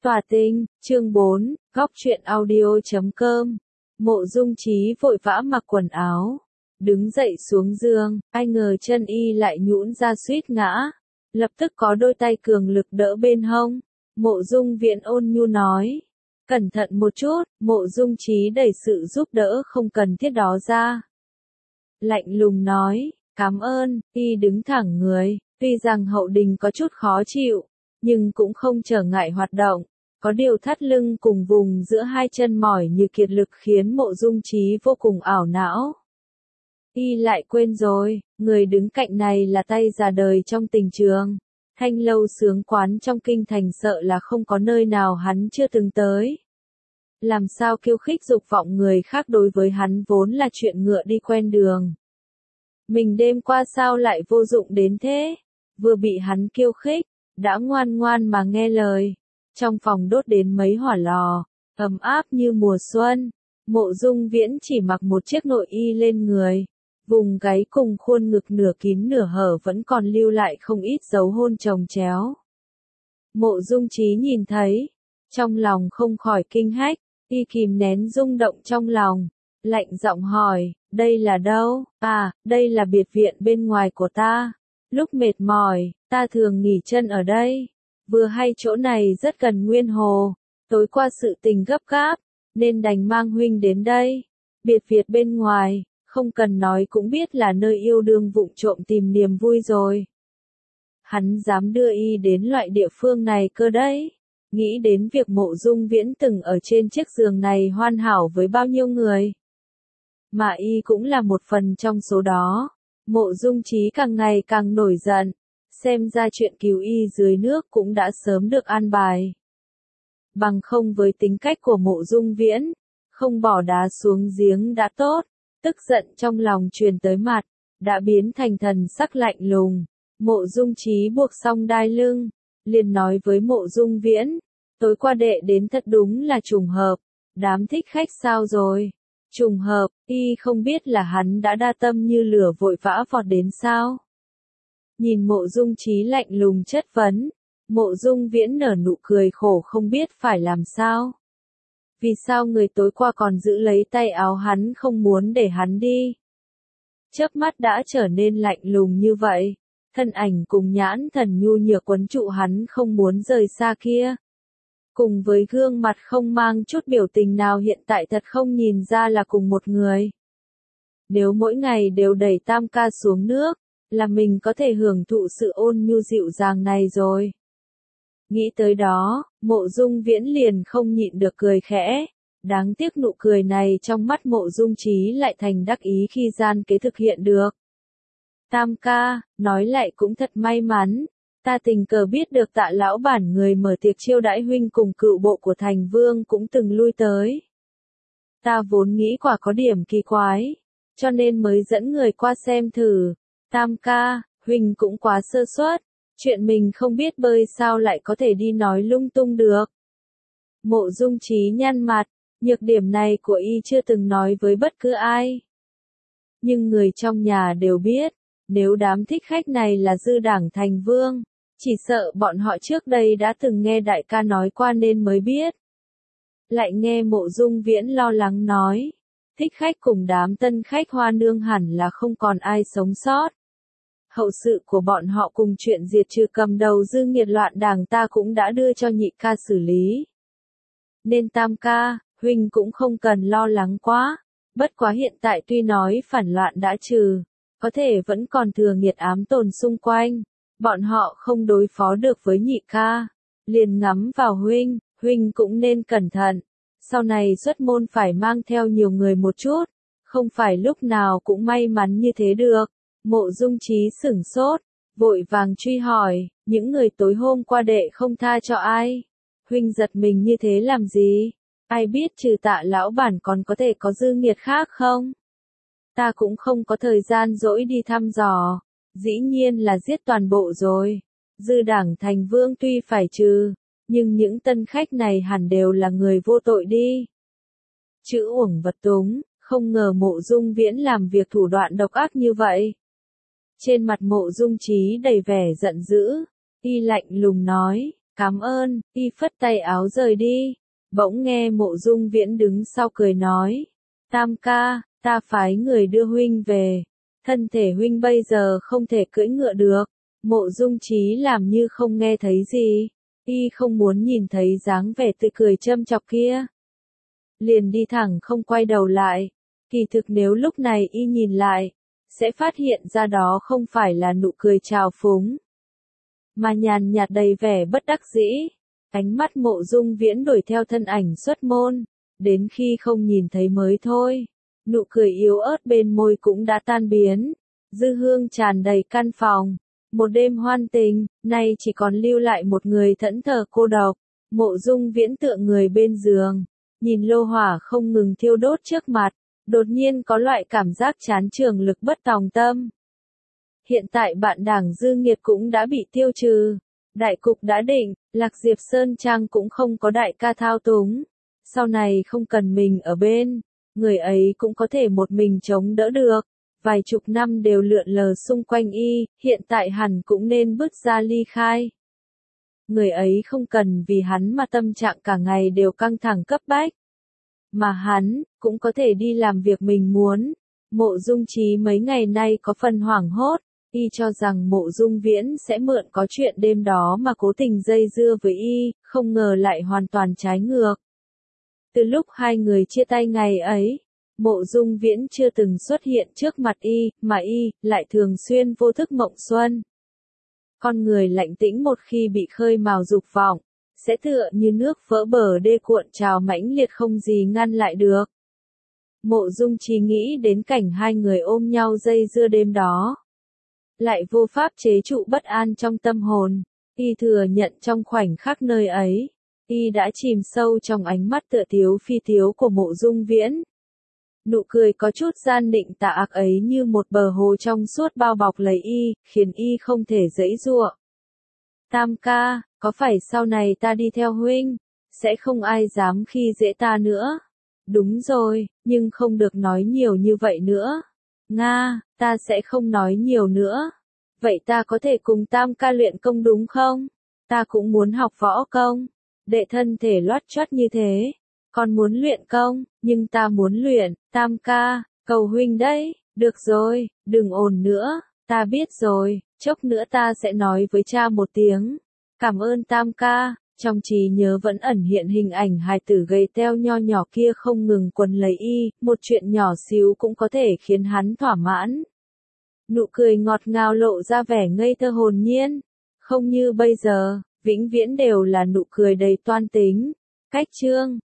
Tòa Tinh, chương 4, góc truyện audio.com. Mộ Dung Chí vội vã mặc quần áo, đứng dậy xuống giường, ai ngờ chân y lại nhũn ra suýt ngã, lập tức có đôi tay cường lực đỡ bên hông. Mộ Dung Viễn ôn nhu nói, cẩn thận một chút. Mộ Dung Chí đẩy sự giúp đỡ không cần thiết đó ra, lạnh lùng nói, cảm ơn. Y đứng thẳng người, tuy rằng hậu đình có chút khó chịu, nhưng cũng không trở ngại hoạt động. Có điều thắt lưng cùng vùng giữa hai chân mỏi như kiệt lực khiến Mộ Dung Chí vô cùng ảo não. Y lại quên rồi, người đứng cạnh này là tay già đời trong tình trường. Thanh lâu sướng quán trong kinh thành sợ là không có nơi nào hắn chưa từng tới. Làm sao khiêu khích dục vọng người khác đối với hắn vốn là chuyện ngựa đi quen đường. Mình đêm qua sao lại vô dụng đến thế? Vừa bị hắn khiêu khích, đã ngoan ngoan mà nghe lời. Trong phòng đốt đến mấy hỏa lò, ấm áp như mùa xuân. Mộ Dung Viễn chỉ mặc một chiếc nội y lên người. Vùng gáy cùng khuôn ngực nửa kín nửa hở vẫn còn lưu lại không ít dấu hôn chồng chéo. Mộ Dung Chí nhìn thấy, trong lòng không khỏi kinh hách, y kìm nén rung động trong lòng, lạnh giọng hỏi, đây là đâu? À, đây là biệt viện bên ngoài của ta. Lúc mệt mỏi, ta thường nghỉ chân ở đây. Vừa hay chỗ này rất gần Nguyên Hồ, tối qua sự tình gấp gáp, nên đành mang huynh đến đây. Biệt viện bên ngoài, không cần nói cũng biết là nơi yêu đương vụng trộm tìm niềm vui rồi. Hắn dám đưa y đến loại địa phương này cơ đấy. Nghĩ đến việc Mộ Dung Viễn từng ở trên chiếc giường này hoàn hảo với bao nhiêu người. Mà y cũng là một phần trong số đó. Mộ Dung Chí càng ngày càng nổi giận. Xem ra chuyện cứu y dưới nước cũng đã sớm được an bài. Bằng không với tính cách của Mộ Dung Viễn, không bỏ đá xuống giếng đã tốt. Tức giận trong lòng truyền tới mặt, đã biến thành thần sắc lạnh lùng. Mộ Dung Chí buộc xong đai lưng, liền nói với Mộ Dung Viễn, tối qua đệ đến thật đúng là trùng hợp, đám thích khách sao rồi? Trùng hợp, y không biết là hắn đã đa tâm như lửa vội vã vọt đến sao? Nhìn Mộ Dung Chí lạnh lùng chất vấn, Mộ Dung Viễn nở nụ cười khổ không biết phải làm sao. Vì sao người tối qua còn giữ lấy tay áo hắn không muốn để hắn đi? Chớp mắt đã trở nên lạnh lùng như vậy, thân ảnh cùng nhãn thần nhu nhược quấn trụ hắn không muốn rời xa kia. Cùng với gương mặt không mang chút biểu tình nào hiện tại thật không nhìn ra là cùng một người. Nếu mỗi ngày đều đẩy Tam ca xuống nước, là mình có thể hưởng thụ sự ôn nhu dịu dàng này rồi. Nghĩ tới đó, Mộ Dung Viễn liền không nhịn được cười khẽ. Đáng tiếc nụ cười này trong mắt Mộ Dung Chí lại thành đắc ý khi gian kế thực hiện được. Tam ca, nói lại cũng thật may mắn. Ta tình cờ biết được Tạ lão bản người mở tiệc chiêu đãi huynh cùng cựu bộ của thành vương cũng từng lui tới. Ta vốn nghĩ quả có điểm kỳ quái, cho nên mới dẫn người qua xem thử. Tam ca, huynh cũng quá sơ suất. Chuyện mình không biết bơi sao lại có thể đi nói lung tung được. Mộ Dung Chí nhăn mặt, nhược điểm này của y chưa từng nói với bất cứ ai. Nhưng người trong nhà đều biết, nếu đám thích khách này là dư đảng thành vương, chỉ sợ bọn họ trước đây đã từng nghe đại ca nói qua nên mới biết. Lại nghe Mộ Dung Viễn lo lắng nói, thích khách cùng đám tân khách hoa nương hẳn là không còn ai sống sót. Hậu sự của bọn họ cùng chuyện diệt trừ cầm đầu dư nghiệt loạn đảng ta cũng đã đưa cho nhị ca xử lý. Nên Tam ca, huynh cũng không cần lo lắng quá. Bất quá hiện tại tuy nói phản loạn đã trừ, có thể vẫn còn thừa nghiệt ám tồn xung quanh. Bọn họ không đối phó được với nhị ca. Liền ngắm vào huynh, huynh cũng nên cẩn thận. Sau này xuất môn phải mang theo nhiều người một chút. Không phải lúc nào cũng may mắn như thế được. Mộ Dung Chí sửng sốt, vội vàng truy hỏi, những người tối hôm qua đệ không tha cho ai? Huynh giật mình như thế làm gì? Ai biết trừ Tạ lão bản còn có thể có dư nghiệt khác không? Ta cũng không có thời gian dỗi đi thăm dò, dĩ nhiên là giết toàn bộ rồi. Dư đảng thành vương tuy phải trừ, nhưng những tân khách này hẳn đều là người vô tội đi. Chữ uổng vật túng, không ngờ Mộ Dung Viễn làm việc thủ đoạn độc ác như vậy. Trên mặt Mộ Dung Chí đầy vẻ giận dữ, y lạnh lùng nói, Cảm ơn, y phất tay áo rời đi. Bỗng nghe Mộ Dung Viễn đứng sau cười nói. Tam ca, ta phái người đưa huynh về. Thân thể huynh bây giờ không thể cưỡi ngựa được. Mộ Dung Chí làm như không nghe thấy gì. Y không muốn nhìn thấy dáng vẻ tươi cười châm chọc kia. Liền đi thẳng không quay đầu lại. Kỳ thực nếu lúc này y nhìn lại, sẽ phát hiện ra đó không phải là nụ cười trào phúng, mà nhàn nhạt đầy vẻ bất đắc dĩ. Ánh mắt Mộ Dung Viễn đuổi theo thân ảnh xuất môn, đến khi không nhìn thấy mới thôi. Nụ cười yếu ớt bên môi cũng đã tan biến, dư hương tràn đầy căn phòng. Một đêm hoan tình, nay chỉ còn lưu lại một người thẫn thờ cô độc. Mộ Dung Viễn tựa người bên giường, nhìn lô hỏa không ngừng thiêu đốt trước mặt, đột nhiên có loại cảm giác chán trường lực bất tòng tâm. Hiện tại bạn đảng Dư Nghiệt cũng đã bị tiêu trừ, đại cục đã định, Lạc Diệp Sơn Trang cũng không có đại ca thao túng. Sau này không cần mình ở bên, người ấy cũng có thể một mình chống đỡ được. Vài chục năm đều lượn lờ xung quanh y, hiện tại hẳn cũng nên bước ra ly khai. Người ấy không cần vì hắn mà tâm trạng cả ngày đều căng thẳng cấp bách. Mà hắn, cũng có thể đi làm việc mình muốn. Mộ Dung Chí mấy ngày nay có phần hoảng hốt, y cho rằng Mộ Dung Viễn sẽ mượn có chuyện đêm đó mà cố tình dây dưa với y, không ngờ lại hoàn toàn trái ngược. Từ lúc hai người chia tay ngày ấy, Mộ Dung Viễn chưa từng xuất hiện trước mặt y, mà y lại thường xuyên vô thức mộng xuân. Con người lạnh tĩnh một khi bị khơi mào dục vọng, sẽ tựa như nước vỡ bờ đê cuộn trào mãnh liệt không gì ngăn lại được. Mộ Dung Chí nghĩ đến cảnh hai người ôm nhau dây dưa đêm đó, lại vô pháp chế trụ bất an trong tâm hồn. Y thừa nhận trong khoảnh khắc nơi ấy, y đã chìm sâu trong ánh mắt tựa tiếu phi tiếu của Mộ Dung Viễn. Nụ cười có chút gian định tà ác ấy như một bờ hồ trong suốt bao bọc lấy y, khiến y không thể giãy giụa. Tam ca, có phải sau này ta đi theo huynh, sẽ không ai dám khi dễ ta nữa? Đúng rồi, nhưng không được nói nhiều như vậy nữa. Nga, ta sẽ không nói nhiều nữa. Vậy ta có thể cùng Tam ca luyện công đúng không? Ta cũng muốn học võ công. Đệ thân thể loắt choắt như thế. Còn muốn luyện công, nhưng ta muốn luyện. Tam ca, cầu huynh đấy. Được rồi, đừng ồn nữa. Ta biết rồi, chốc nữa ta sẽ nói với cha một tiếng. Cảm ơn Tam ca. Trong trí nhớ vẫn ẩn hiện hình ảnh hài tử gầy teo nho nhỏ kia không ngừng quấn lấy y, một chuyện nhỏ xíu cũng có thể khiến hắn thỏa mãn. Nụ cười ngọt ngào lộ ra vẻ ngây thơ hồn nhiên, không như bây giờ, vĩnh viễn đều là nụ cười đầy toan tính. Cách chương